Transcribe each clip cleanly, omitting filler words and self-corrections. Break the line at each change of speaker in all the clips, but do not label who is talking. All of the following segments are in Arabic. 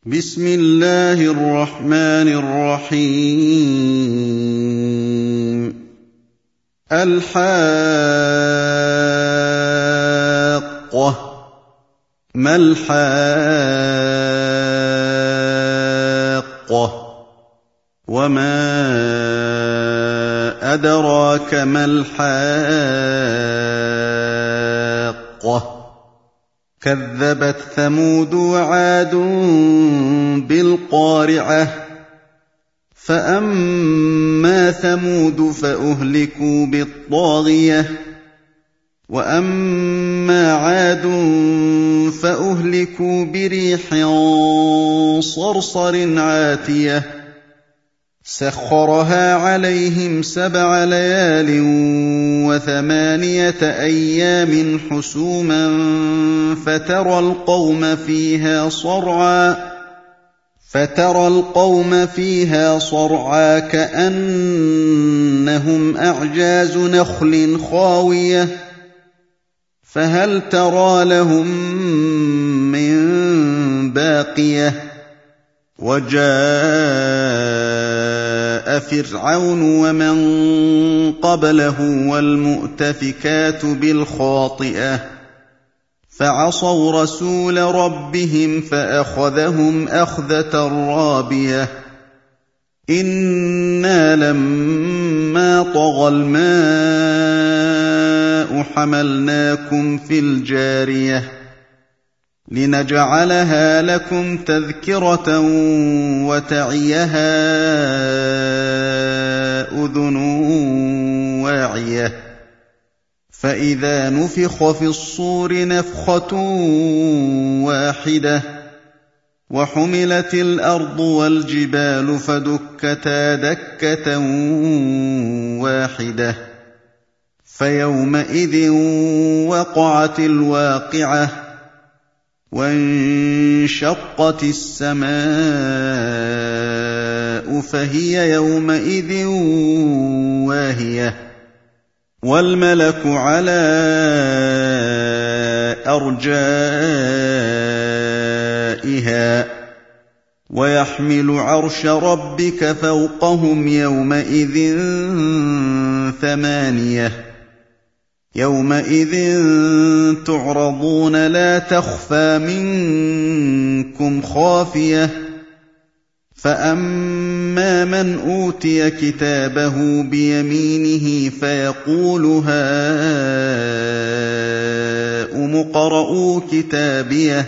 بسم الله الرحمن الرحيم الحاقة ما الحاقة وما أدراك ما الحاقة كذبت ثمود وعاد بالقارعة فأما ثمود فأهلكوا بالطاغية وأما عاد فأهلكوا بريح صرصر عاتية سخرها عليهم 7 ليال و8 أيام حسوما فترى القوم فيها صرعى كأنهم أعجاز نخل خاوية فهل ترى لهم من باقية وجاء فرعون ومن قبله والمؤتفكات بالخاطئة فعصوا رسول ربهم فأخذهم أخذة رابية إنا لما طغى الماء حملناكم في الجارية لنجعلها لكم تذكرة وتعيها أذن واعية فإذا نفخ في الصور نفخة واحدة وحملت الأرض والجبال فدكتا دكة واحدة فيومئذ وقعت الواقعة وانشقت السماء فهي يومئذ واهية والملك على أرجائها ويحمل عرش ربك فوقهم يومئذ 8 يومئذ تعرضون لا تخفى منكم خافية فأما من أوتي كتابه بيمينه فيقول هاؤم اقرءوا كتابيه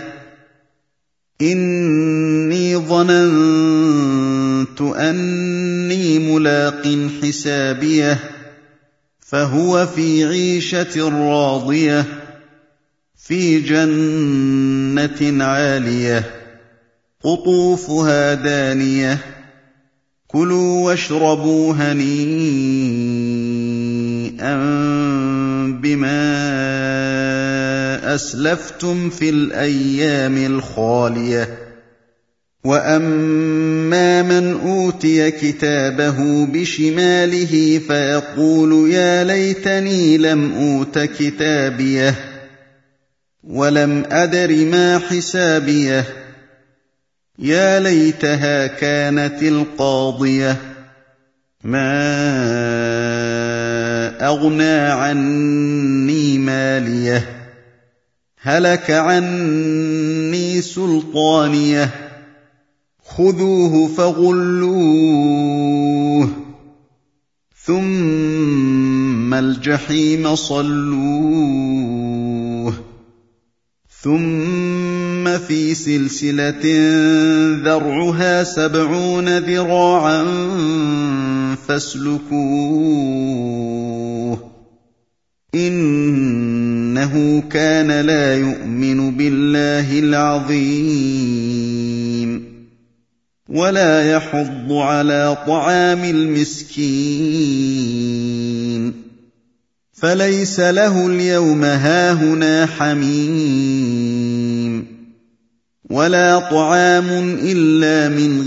إني ظننت أني ملاق حسابيه فهو في عيشة راضية في جنة عالية قطوفها دانية كلوا واشربوا هنيئا بما أسلفتم في الأيام الخالية وأما من أوتي كتابه بشماله فيقول يا ليتني لم أوت كتابيه ولم أدر ما حسابيه يا ليتها كانت القاضية ما أغنى عني ماليه هلك عني سلطانيه خذوه فغلوه ثم الجحيم صلوه ثم في سلسلة ذرعها 70 ذراعا فاسلكوه إنه كان لا يؤمن بالله العظيم ولا يحض على طعام المسكين فليس له اليوم هاهنا حميم ولا طعام إلا من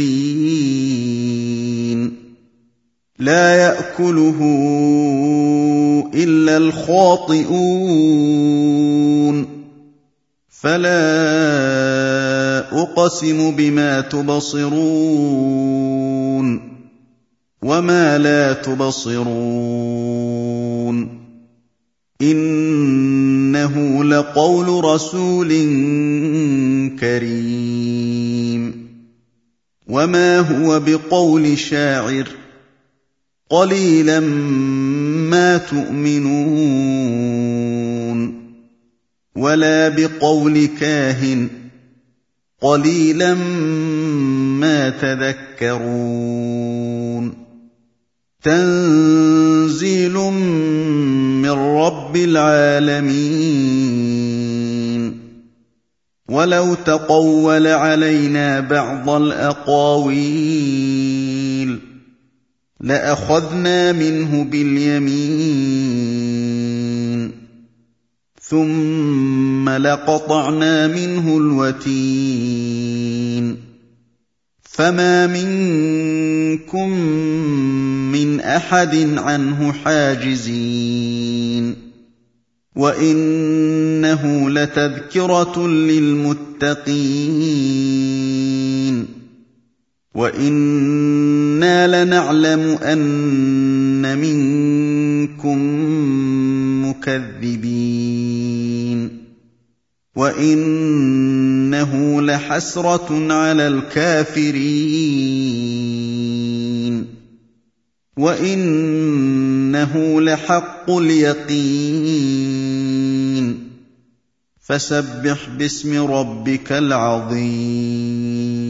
غسلين لا يأكله إلا الخاطئون فلا أقسم بما تبصرون وما لا تبصرون إنه لقول رسول كريم وما هو بقول شاعر قليلا ما تؤمنون ولا بقول كاهن قليلا ما تذكرون تنزيل من رب العالمين ولو تقول علينا بعض الأقاويل لأخذنا منه باليمين ثم لقطعنا منه الوتين فما منكم من أحد عنه حاجزين وإنه لتذكرة للمتقين وإنا لنعلم أن منكم مكذبين وإنه لحسرة على الكافرين وإنه لحق اليقين فسبح باسم ربك العظيم